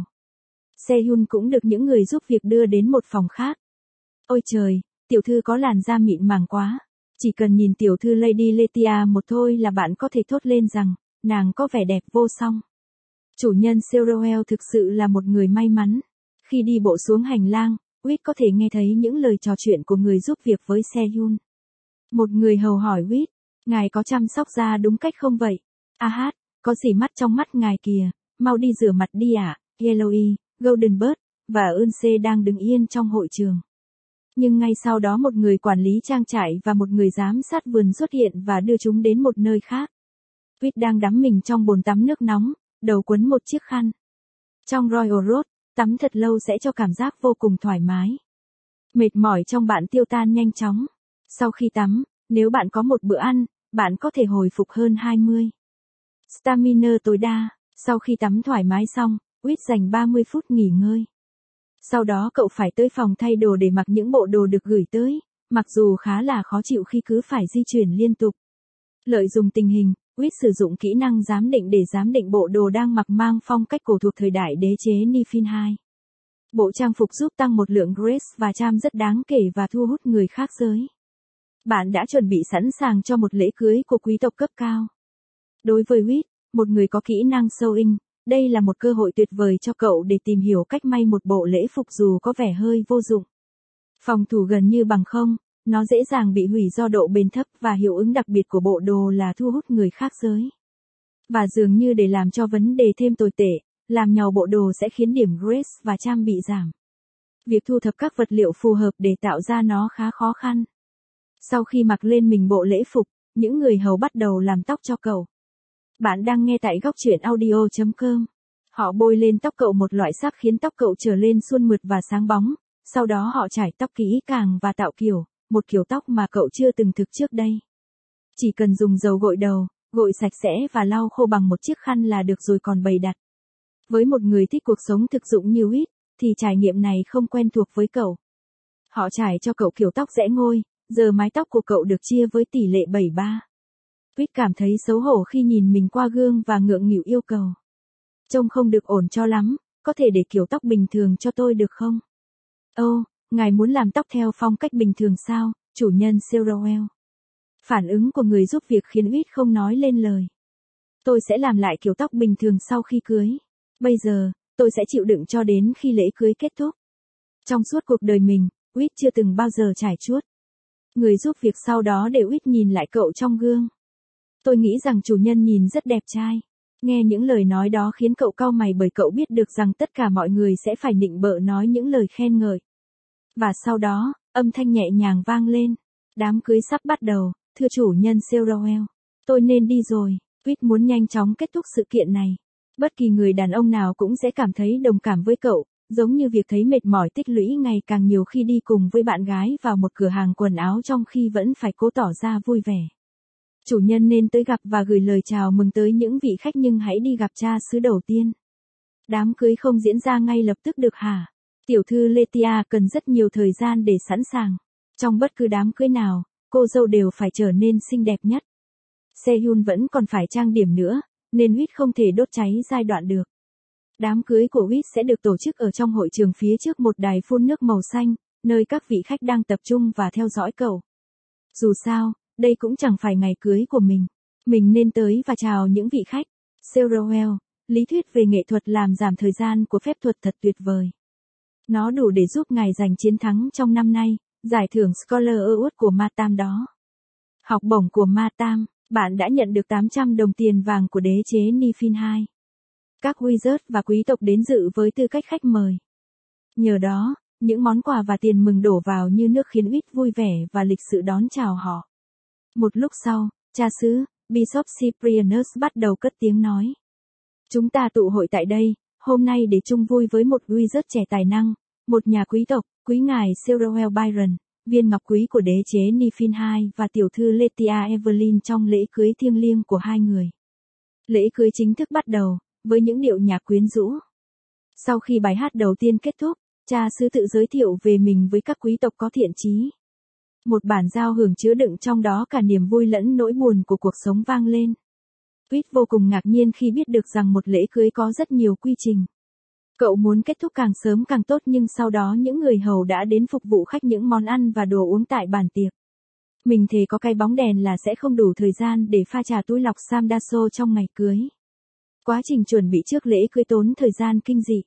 Sehun cũng được những người giúp việc đưa đến một phòng khác. Ôi trời, tiểu thư có làn da mịn màng quá. Chỉ cần nhìn tiểu thư Lady Letia một thôi là bạn có thể thốt lên rằng, nàng có vẻ đẹp vô song. Chủ nhân Serowell thực sự là một người may mắn. Khi đi bộ xuống hành lang, Huyết có thể nghe thấy những lời trò chuyện của người giúp việc với Sehun. Một người hầu hỏi Huyết, ngài có chăm sóc da đúng cách không vậy? A hát, có gì mắt trong mắt ngài kìa, mau đi rửa mặt đi ạ. À? Yellowy, Golden Bird, và Eunse đang đứng yên trong hội trường. Nhưng ngay sau đó một người quản lý trang trại và một người giám sát vườn xuất hiện và đưa chúng đến một nơi khác. Huyết đang đắm mình trong bồn tắm nước nóng, đầu quấn một chiếc khăn. Trong Royal Road, tắm thật lâu sẽ cho cảm giác vô cùng thoải mái. Mệt mỏi trong bạn tiêu tan nhanh chóng. Sau khi tắm, nếu bạn có một bữa ăn, bạn có thể hồi phục hơn hai mươi. Stamina tối đa, sau khi tắm thoải mái xong, Huyết dành ba mươi phút nghỉ ngơi. Sau đó cậu phải tới phòng thay đồ để mặc những bộ đồ được gửi tới, mặc dù khá là khó chịu khi cứ phải di chuyển liên tục. Lợi dụng tình hình, Huyết sử dụng kỹ năng giám định để giám định bộ đồ đang mặc mang phong cách cổ thuộc thời đại đế chế Niflheim hai. Bộ trang phục giúp tăng một lượng grace và charm rất đáng kể và thu hút người khác giới. Bạn đã chuẩn bị sẵn sàng cho một lễ cưới của quý tộc cấp cao. Đối với Huyết, một người có kỹ năng sewing, đây là một cơ hội tuyệt vời cho cậu để tìm hiểu cách may một bộ lễ phục dù có vẻ hơi vô dụng. Phòng thủ gần như bằng không, Nó dễ dàng bị hủy do độ bền thấp và hiệu ứng đặc biệt của bộ đồ là thu hút người khác giới. Và dường như để làm cho vấn đề thêm tồi tệ, làm nhàu bộ đồ sẽ khiến điểm Grace và Charm bị giảm. Việc thu thập các vật liệu phù hợp để tạo ra nó khá khó khăn. Sau khi mặc lên mình bộ lễ phục, những người hầu bắt đầu làm tóc cho cậu. Bạn đang nghe tại góc truyện audio chấm com. Họ bôi lên tóc cậu một loại sáp khiến tóc cậu trở lên suôn mượt và sáng bóng, sau đó họ chải tóc kỹ càng và tạo kiểu, một kiểu tóc mà cậu chưa từng thực trước đây. Chỉ cần dùng dầu gội đầu, gội sạch sẽ và lau khô bằng một chiếc khăn là được rồi còn bày đặt. Với một người thích cuộc sống thực dụng như Whit, thì trải nghiệm này không quen thuộc với cậu. Họ trải cho cậu kiểu tóc rẽ ngôi, giờ mái tóc của cậu được chia với tỷ lệ bảy ba. Whit cảm thấy xấu hổ khi nhìn mình qua gương và ngượng nghịu yêu cầu. Trông không được ổn cho lắm, có thể để kiểu tóc bình thường cho tôi được không? Ồ, oh, ngài muốn làm tóc theo phong cách bình thường sao, chủ nhân Sherwell? Phản ứng của người giúp việc khiến Whit không nói lên lời. Tôi sẽ làm lại kiểu tóc bình thường sau khi cưới. Bây giờ, tôi sẽ chịu đựng cho đến khi lễ cưới kết thúc. Trong suốt cuộc đời mình, Whit chưa từng bao giờ trải chuốt. Người giúp việc sau đó để Whit nhìn lại cậu trong gương. Tôi nghĩ rằng chủ nhân nhìn rất đẹp trai. Nghe những lời nói đó khiến cậu cau mày bởi cậu biết được rằng tất cả mọi người sẽ phải nịnh bợ nói những lời khen ngợi. Và sau đó, âm thanh nhẹ nhàng vang lên. Đám cưới sắp bắt đầu, thưa chủ nhân Sherwell. Tôi nên đi rồi. Whit muốn nhanh chóng kết thúc sự kiện này. Bất kỳ người đàn ông nào cũng sẽ cảm thấy đồng cảm với cậu, giống như việc thấy mệt mỏi tích lũy ngày càng nhiều khi đi cùng với bạn gái vào một cửa hàng quần áo trong khi vẫn phải cố tỏ ra vui vẻ. Chủ nhân nên tới gặp và gửi lời chào mừng tới những vị khách nhưng hãy đi gặp cha xứ đầu tiên. Đám cưới không diễn ra ngay lập tức được hả? Tiểu thư Letia cần rất nhiều thời gian để sẵn sàng. Trong bất cứ đám cưới nào, cô dâu đều phải trở nên xinh đẹp nhất. Sehun vẫn còn phải trang điểm nữa, nên Whit không thể đốt cháy giai đoạn được. Đám cưới của Whit sẽ được tổ chức ở trong hội trường phía trước một đài phun nước màu xanh, nơi các vị khách đang tập trung và theo dõi cậu. Dù sao, đây cũng chẳng phải ngày cưới của mình. Mình nên tới và chào những vị khách. Sherwell, lý thuyết về nghệ thuật làm giảm thời gian của phép thuật thật tuyệt vời. Nó đủ để giúp ngài giành chiến thắng trong năm nay, giải thưởng Scholar Award của Ma Tam đó. Học bổng của Ma Tam, bạn đã nhận được tám trăm đồng tiền vàng của đế chế Nifin hai. Các wizard và quý tộc đến dự với tư cách khách mời. Nhờ đó, những món quà và tiền mừng đổ vào như nước khiến Whit vui vẻ và lịch sự đón chào họ. Một lúc sau, cha xứ, Bishop Cyprianus bắt đầu cất tiếng nói. Chúng ta tụ hội tại đây, hôm nay để chung vui với một wizard trẻ tài năng, một nhà quý tộc, quý ngài Sherwell Byron, viên ngọc quý của đế chế Nifin hai và tiểu thư Letia Evelyn trong lễ cưới thiêng liêng của hai người. Lễ cưới chính thức bắt đầu, với những điệu nhạc quyến rũ. Sau khi bài hát đầu tiên kết thúc, cha xứ tự giới thiệu về mình với các quý tộc có thiện chí. Một bản giao hưởng chứa đựng trong đó cả niềm vui lẫn nỗi buồn của cuộc sống vang lên. Whit vô cùng ngạc nhiên khi biết được rằng một lễ cưới có rất nhiều quy trình. Cậu muốn kết thúc càng sớm càng tốt nhưng sau đó những người hầu đã đến phục vụ khách những món ăn và đồ uống tại bàn tiệc. Mình thề có cái bóng đèn là sẽ không đủ thời gian để pha trà túi lọc Samdaso trong ngày cưới. Quá trình chuẩn bị trước lễ cưới tốn thời gian kinh dị.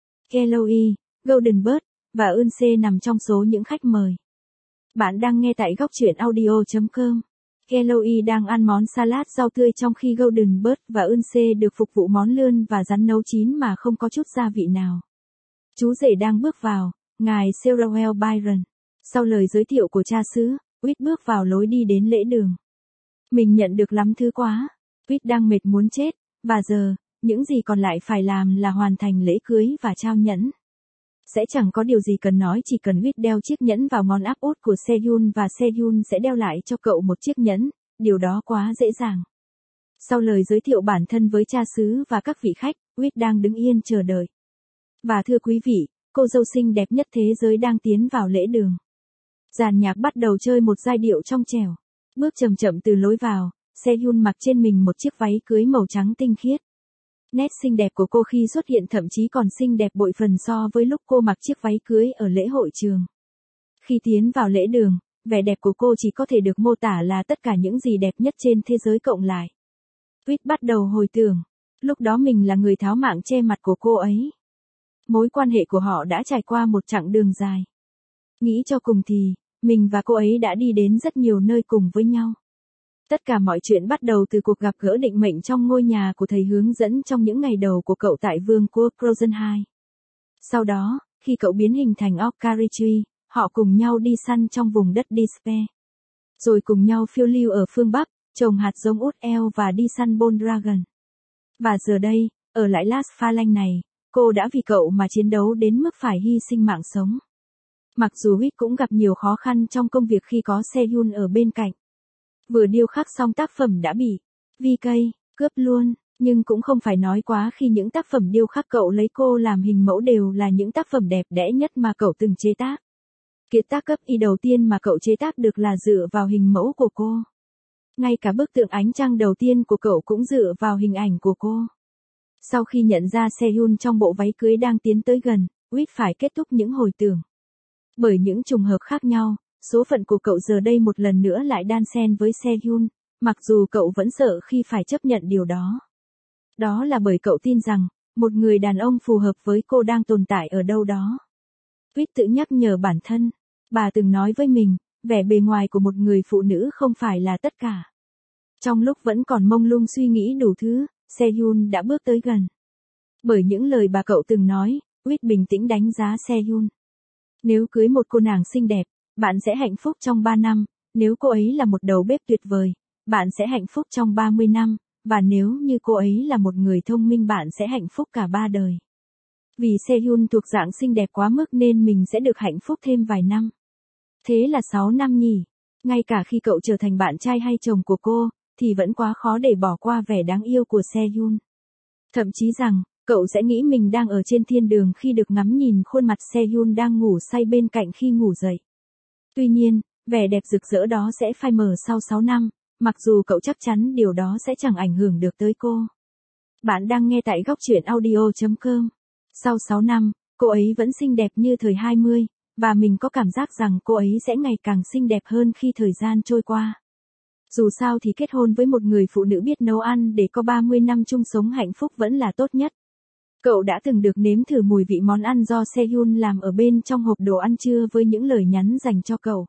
Chloe, Golden Bird và Eunse nằm trong số những khách mời. Bạn đang nghe tại góc truyện audio chấm com. Chloe đang ăn món salad rau tươi trong khi Golden Bird và Eunse được phục vụ món lươn và rắn nấu chín mà không có chút gia vị nào. Chú rể đang bước vào, ngài Sherwell Byron. Sau lời giới thiệu của cha xứ, Whit bước vào lối đi đến lễ đường. Mình nhận được lắm thứ quá. Whit đang mệt muốn chết, và giờ, những gì còn lại phải làm là hoàn thành lễ cưới và trao nhẫn. Sẽ chẳng có điều gì cần nói, chỉ cần Whit đeo chiếc nhẫn vào ngón áp út của Sehun và Sehun sẽ đeo lại cho cậu một chiếc nhẫn, điều đó quá dễ dàng. Sau lời giới thiệu bản thân với cha xứ và các vị khách, Whit đang đứng yên chờ đợi. Và thưa quý vị, cô dâu xinh đẹp nhất thế giới đang tiến vào lễ đường. Dàn nhạc bắt đầu chơi một giai điệu trong trẻo. Bước chậm chậm từ lối vào, Sehun mặc trên mình một chiếc váy cưới màu trắng tinh khiết. Nét xinh đẹp của cô khi xuất hiện thậm chí còn xinh đẹp bội phần so với lúc cô mặc chiếc váy cưới ở lễ hội trường. Khi tiến vào lễ đường, vẻ đẹp của cô chỉ có thể được mô tả là tất cả những gì đẹp nhất trên thế giới cộng lại. Whit bắt đầu hồi tưởng, lúc đó mình là người tháo mạng che mặt của cô ấy. Mối quan hệ của họ đã trải qua một chặng đường dài. Nghĩ cho cùng thì, mình và cô ấy đã đi đến rất nhiều nơi cùng với nhau. Tất cả mọi chuyện bắt đầu từ cuộc gặp gỡ định mệnh trong ngôi nhà của thầy hướng dẫn trong những ngày đầu của cậu tại vương quốc Frozen hai. Sau đó, khi cậu biến hình thành Okarichi, họ cùng nhau đi săn trong vùng đất Despair. Rồi cùng nhau phiêu lưu ở phương Bắc, trồng hạt giống út eo và đi săn Bone Dragon. Và giờ đây, ở lại Las Phalanx này, cô đã vì cậu mà chiến đấu đến mức phải hy sinh mạng sống. Mặc dù Wit cũng gặp nhiều khó khăn trong công việc khi có Seyun ở bên cạnh. Vừa điêu khắc xong tác phẩm đã bị vê ca cướp luôn, nhưng cũng không phải nói quá khi những tác phẩm điêu khắc cậu lấy cô làm hình mẫu đều là những tác phẩm đẹp đẽ nhất mà cậu từng chế tác. Kiệt tác cấp Y đầu tiên mà cậu chế tác được là dựa vào hình mẫu của cô. Ngay cả bức tượng ánh trăng đầu tiên của cậu cũng dựa vào hình ảnh của cô. Sau khi nhận ra Seyun trong bộ váy cưới đang tiến tới gần, Wit phải kết thúc những hồi tưởng. Bởi những trùng hợp khác nhau, số phận của cậu giờ đây một lần nữa lại đan xen với Seyun, mặc dù cậu vẫn sợ khi phải chấp nhận điều đó. Đó là bởi cậu tin rằng, một người đàn ông phù hợp với cô đang tồn tại ở đâu đó. Wit tự nhắc nhở bản thân, bà từng nói với mình, vẻ bề ngoài của một người phụ nữ không phải là tất cả. Trong lúc vẫn còn mông lung suy nghĩ đủ thứ, Seyun đã bước tới gần. Bởi những lời bà cậu từng nói, Wit bình tĩnh đánh giá Seyun. Nếu cưới một cô nàng xinh đẹp, bạn sẽ hạnh phúc trong ba năm, nếu cô ấy là một đầu bếp tuyệt vời, bạn sẽ hạnh phúc trong ba mươi năm, và nếu như cô ấy là một người thông minh bạn sẽ hạnh phúc cả ba đời. Vì Seyun thuộc dạng xinh đẹp quá mức nên mình sẽ được hạnh phúc thêm vài năm. Thế là sáu năm nhỉ? Ngay cả khi cậu trở thành bạn trai hay chồng của cô, thì vẫn quá khó để bỏ qua vẻ đáng yêu của Seyun. Thậm chí rằng, cậu sẽ nghĩ mình đang ở trên thiên đường khi được ngắm nhìn khuôn mặt Seyun đang ngủ say bên cạnh khi ngủ dậy. Tuy nhiên, vẻ đẹp rực rỡ đó sẽ phai mờ sau sáu năm, mặc dù cậu chắc chắn điều đó sẽ chẳng ảnh hưởng được tới cô. Bạn đang nghe tại góc truyện audio chấm com. Sau sáu năm, cô ấy vẫn xinh đẹp như thời hai mươi, và mình có cảm giác rằng cô ấy sẽ ngày càng xinh đẹp hơn khi thời gian trôi qua. Dù sao thì kết hôn với một người phụ nữ biết nấu ăn để có ba mươi năm chung sống hạnh phúc vẫn là tốt nhất. Cậu đã từng được nếm thử mùi vị món ăn do Seyun làm ở bên trong hộp đồ ăn trưa với những lời nhắn dành cho cậu.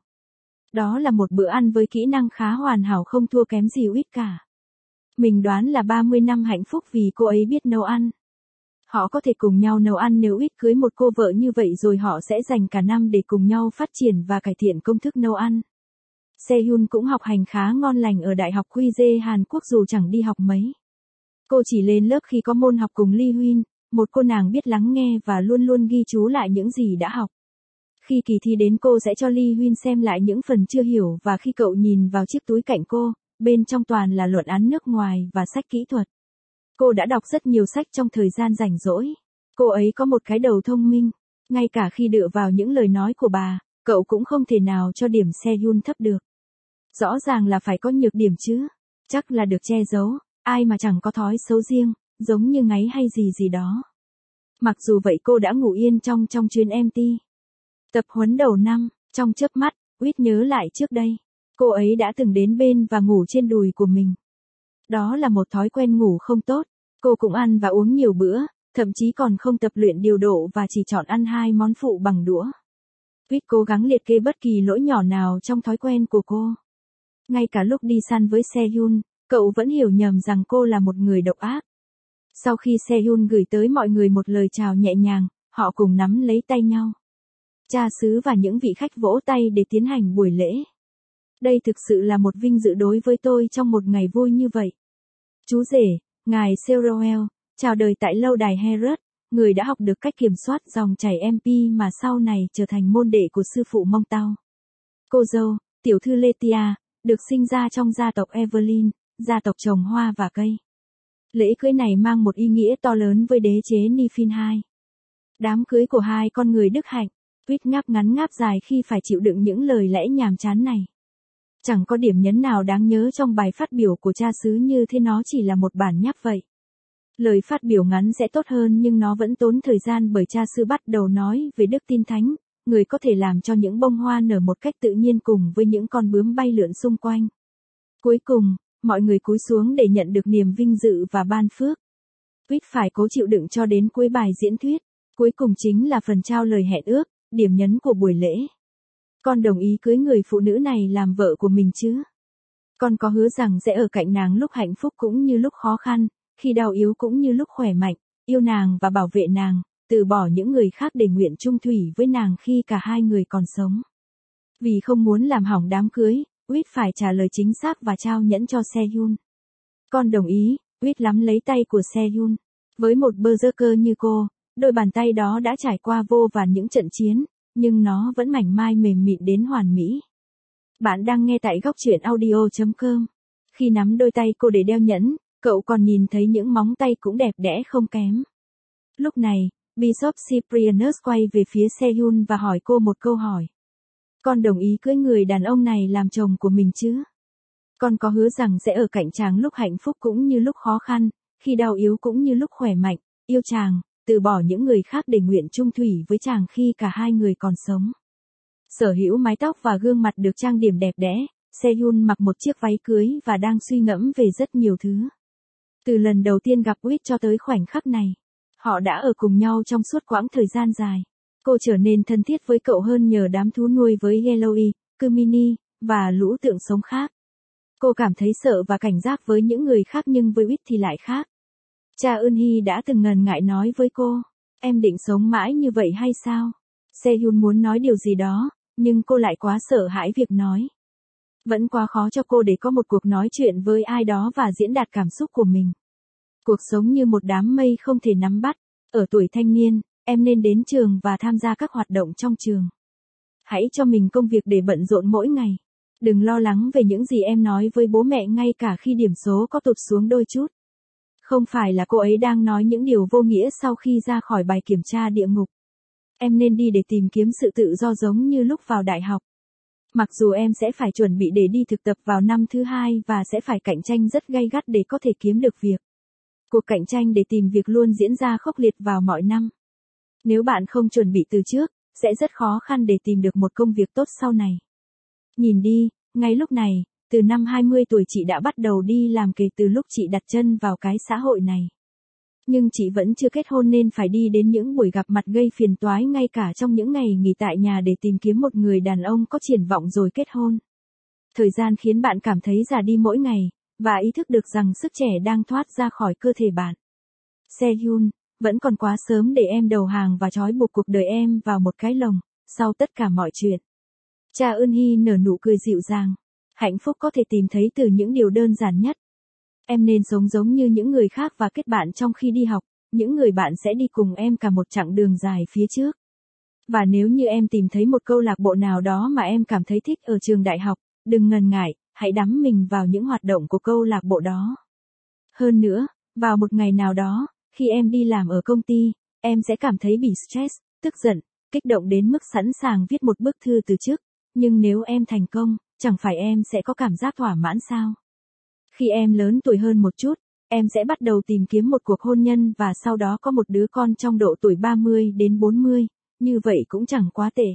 Đó là một bữa ăn với kỹ năng khá hoàn hảo không thua kém gì Wit cả. Mình đoán là ba mươi năm hạnh phúc vì cô ấy biết nấu ăn. Họ có thể cùng nhau nấu ăn nếu Wit cưới một cô vợ như vậy rồi họ sẽ dành cả năm để cùng nhau phát triển và cải thiện công thức nấu ăn. Seyun cũng học hành khá ngon lành ở Đại học quy giê Hàn Quốc dù chẳng đi học mấy. Cô chỉ lên lớp khi có môn học cùng Lee Huyên, một cô nàng biết lắng nghe và luôn luôn ghi chú lại những gì đã học. Khi kỳ thi đến cô sẽ cho Lee Huyên xem lại những phần chưa hiểu và khi cậu nhìn vào chiếc túi cạnh cô, bên trong toàn là luận án nước ngoài và sách kỹ thuật. Cô đã đọc rất nhiều sách trong thời gian rảnh rỗi. Cô ấy có một cái đầu thông minh. Ngay cả khi dựa vào những lời nói của bà, cậu cũng không thể nào cho điểm Seyun thấp được. Rõ ràng là phải có nhược điểm chứ. Chắc là được che giấu, ai mà chẳng có thói xấu riêng, giống như ngáy hay gì gì đó. Mặc dù vậy cô đã ngủ yên trong trong chuyến em tê. Tập huấn đầu năm, trong chớp mắt, Wit nhớ lại trước đây. Cô ấy đã từng đến bên và ngủ trên đùi của mình. Đó là một thói quen ngủ không tốt. Cô cũng ăn và uống nhiều bữa, thậm chí còn không tập luyện điều độ và chỉ chọn ăn hai món phụ bằng đũa. Wit cố gắng liệt kê bất kỳ lỗi nhỏ nào trong thói quen của cô. Ngay cả lúc đi săn với Seyun, cậu vẫn hiểu nhầm rằng cô là một người độc ác. Sau khi Seyun gửi tới mọi người một lời chào nhẹ nhàng, họ cùng nắm lấy tay nhau. Cha xứ và những vị khách vỗ tay để tiến hành buổi lễ. Đây thực sự là một vinh dự đối với tôi trong một ngày vui như vậy. Chú rể, ngài Seroel, chào đời tại lâu đài Herod, người đã học được cách kiểm soát dòng chảy em pê mà sau này trở thành môn đệ của sư phụ Mông Tao. Cô dâu, tiểu thư Letia, được sinh ra trong gia tộc Evelyn, gia tộc trồng hoa và cây. Lễ cưới này mang một ý nghĩa to lớn với đế chế Nifin hai. Đám cưới của hai con người đức hạnh, Wit ngáp ngắn ngáp dài khi phải chịu đựng những lời lẽ nhàm chán này. Chẳng có điểm nhấn nào đáng nhớ trong bài phát biểu của cha xứ như thế, nó chỉ là một bản nháp vậy. Lời phát biểu ngắn sẽ tốt hơn nhưng nó vẫn tốn thời gian bởi cha xứ bắt đầu nói về đức tin thánh, người có thể làm cho những bông hoa nở một cách tự nhiên cùng với những con bướm bay lượn xung quanh. Cuối cùng, mọi người cúi xuống để nhận được niềm vinh dự và ban phước. Wit phải cố chịu đựng cho đến cuối bài diễn thuyết. Cuối cùng chính là phần trao lời hẹn ước, điểm nhấn của buổi lễ. Con đồng ý cưới người phụ nữ này làm vợ của mình chứ? Con có hứa rằng sẽ ở cạnh nàng lúc hạnh phúc cũng như lúc khó khăn, khi đau yếu cũng như lúc khỏe mạnh, yêu nàng và bảo vệ nàng, từ bỏ những người khác để nguyện chung thủy với nàng khi cả hai người còn sống. Vì không muốn làm hỏng đám cưới, Uyết phải trả lời chính xác và trao nhẫn cho Sehun. Con đồng ý, Uyết nắm lấy tay của Sehun. Với một berserker như cô, đôi bàn tay đó đã trải qua vô vàn những trận chiến, nhưng nó vẫn mảnh mai mềm mịn đến hoàn mỹ. Bạn đang nghe tại góc truyện audio chấm com. Khi nắm đôi tay cô để đeo nhẫn, cậu còn nhìn thấy những móng tay cũng đẹp đẽ không kém. Lúc này, Bishop Cyprianus quay về phía Sehun và hỏi cô một câu hỏi. Con đồng ý cưới người đàn ông này làm chồng của mình chứ? Con có hứa rằng sẽ ở cạnh chàng lúc hạnh phúc cũng như lúc khó khăn, khi đau yếu cũng như lúc khỏe mạnh, yêu chàng, từ bỏ những người khác để nguyện chung thủy với chàng khi cả hai người còn sống. Sở hữu mái tóc và gương mặt được trang điểm đẹp đẽ, Sehun mặc một chiếc váy cưới và đang suy ngẫm về rất nhiều thứ. Từ lần đầu tiên gặp Uyết cho tới khoảnh khắc này, họ đã ở cùng nhau trong suốt quãng thời gian dài. Cô trở nên thân thiết với cậu hơn nhờ đám thú nuôi với Yellowy, Kumini, và lũ tượng sống khác. Cô cảm thấy sợ và cảnh giác với những người khác nhưng với Uyết thì lại khác. Cha Eun-hee đã từng ngần ngại nói với cô, em định sống mãi như vậy hay sao? Sehun muốn nói điều gì đó, nhưng cô lại quá sợ hãi việc nói. Vẫn quá khó cho cô để có một cuộc nói chuyện với ai đó và diễn đạt cảm xúc của mình. Cuộc sống như một đám mây không thể nắm bắt. Ở tuổi thanh niên, em nên đến trường và tham gia các hoạt động trong trường. Hãy cho mình công việc để bận rộn mỗi ngày. Đừng lo lắng về những gì em nói với bố mẹ ngay cả khi điểm số có tụt xuống đôi chút. Không phải là cô ấy đang nói những điều vô nghĩa sau khi ra khỏi bài kiểm tra địa ngục. Em nên đi để tìm kiếm sự tự do giống như lúc vào đại học. Mặc dù em sẽ phải chuẩn bị để đi thực tập vào năm thứ hai và sẽ phải cạnh tranh rất gay gắt để có thể kiếm được việc. Cuộc cạnh tranh để tìm việc luôn diễn ra khốc liệt vào mọi năm. Nếu bạn không chuẩn bị từ trước, sẽ rất khó khăn để tìm được một công việc tốt sau này. Nhìn đi, ngay lúc này, từ năm hai mươi tuổi chị đã bắt đầu đi làm kể từ lúc chị đặt chân vào cái xã hội này. Nhưng chị vẫn chưa kết hôn nên phải đi đến những buổi gặp mặt gây phiền toái ngay cả trong những ngày nghỉ tại nhà để tìm kiếm một người đàn ông có triển vọng rồi kết hôn. Thời gian khiến bạn cảm thấy già đi mỗi ngày, và ý thức được rằng sức trẻ đang thoát ra khỏi cơ thể bạn. Sehun, vẫn còn quá sớm để em đầu hàng và trói buộc cuộc đời em vào một cái lồng, sau tất cả mọi chuyện. Cha Eun-hee nở nụ cười dịu dàng. Hạnh phúc có thể tìm thấy từ những điều đơn giản nhất. Em nên sống giống như những người khác và kết bạn trong khi đi học, những người bạn sẽ đi cùng em cả một chặng đường dài phía trước. Và nếu như em tìm thấy một câu lạc bộ nào đó mà em cảm thấy thích ở trường đại học, đừng ngần ngại, hãy đắm mình vào những hoạt động của câu lạc bộ đó. Hơn nữa, vào một ngày nào đó, khi em đi làm ở công ty, em sẽ cảm thấy bị stress, tức giận, kích động đến mức sẵn sàng viết một bức thư từ chức. Nhưng nếu em thành công, chẳng phải em sẽ có cảm giác thỏa mãn sao? Khi em lớn tuổi hơn một chút, em sẽ bắt đầu tìm kiếm một cuộc hôn nhân và sau đó có một đứa con trong độ tuổi ba mươi đến bốn mươi, như vậy cũng chẳng quá tệ.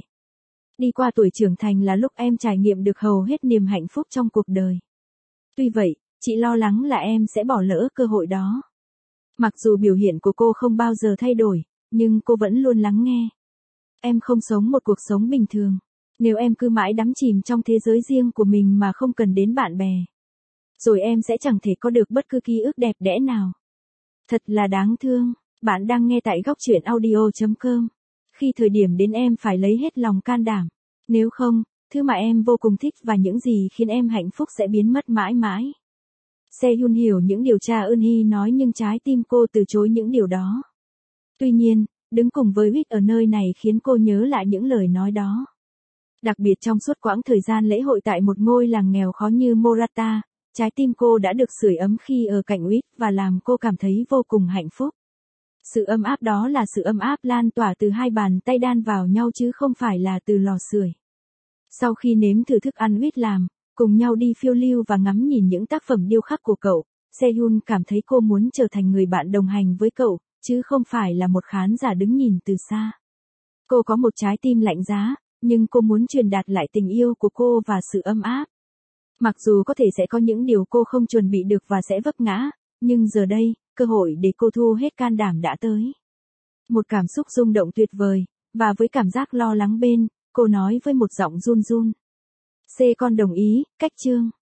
Đi qua tuổi trưởng thành là lúc em trải nghiệm được hầu hết niềm hạnh phúc trong cuộc đời. Tuy vậy, chị lo lắng là em sẽ bỏ lỡ cơ hội đó. Mặc dù biểu hiện của cô không bao giờ thay đổi, nhưng cô vẫn luôn lắng nghe. Em không sống một cuộc sống bình thường. Nếu em cứ mãi đắm chìm trong thế giới riêng của mình mà không cần đến bạn bè, rồi em sẽ chẳng thể có được bất cứ ký ức đẹp đẽ nào. Thật là đáng thương. Bạn đang nghe tại góc truyện audio chấm com. Khi thời điểm đến em phải lấy hết lòng can đảm. Nếu không, thứ mà em vô cùng thích và những gì khiến em hạnh phúc sẽ biến mất mãi mãi. Sehun hiểu những điều cha Eun-hee nói nhưng trái tim cô từ chối những điều đó. Tuy nhiên, đứng cùng với Uyết ở nơi này khiến cô nhớ lại những lời nói đó. Đặc biệt trong suốt quãng thời gian lễ hội tại một ngôi làng nghèo khó như Morata, trái tim cô đã được sưởi ấm khi ở cạnh Uyết và làm cô cảm thấy vô cùng hạnh phúc. Sự ấm áp đó là sự ấm áp lan tỏa từ hai bàn tay đan vào nhau chứ không phải là từ lò sưởi. Sau khi nếm thử thức ăn Uyết làm, cùng nhau đi phiêu lưu và ngắm nhìn những tác phẩm điêu khắc của cậu, Sehun cảm thấy cô muốn trở thành người bạn đồng hành với cậu, chứ không phải là một khán giả đứng nhìn từ xa. Cô có một trái tim lạnh giá, nhưng cô muốn truyền đạt lại tình yêu của cô và sự ấm áp. Mặc dù có thể sẽ có những điều cô không chuẩn bị được và sẽ vấp ngã, nhưng giờ đây, cơ hội để cô thu hết can đảm đã tới. Một cảm xúc rung động tuyệt vời, và với cảm giác lo lắng bên Cô nói với một giọng run run. C con đồng ý, cách chương.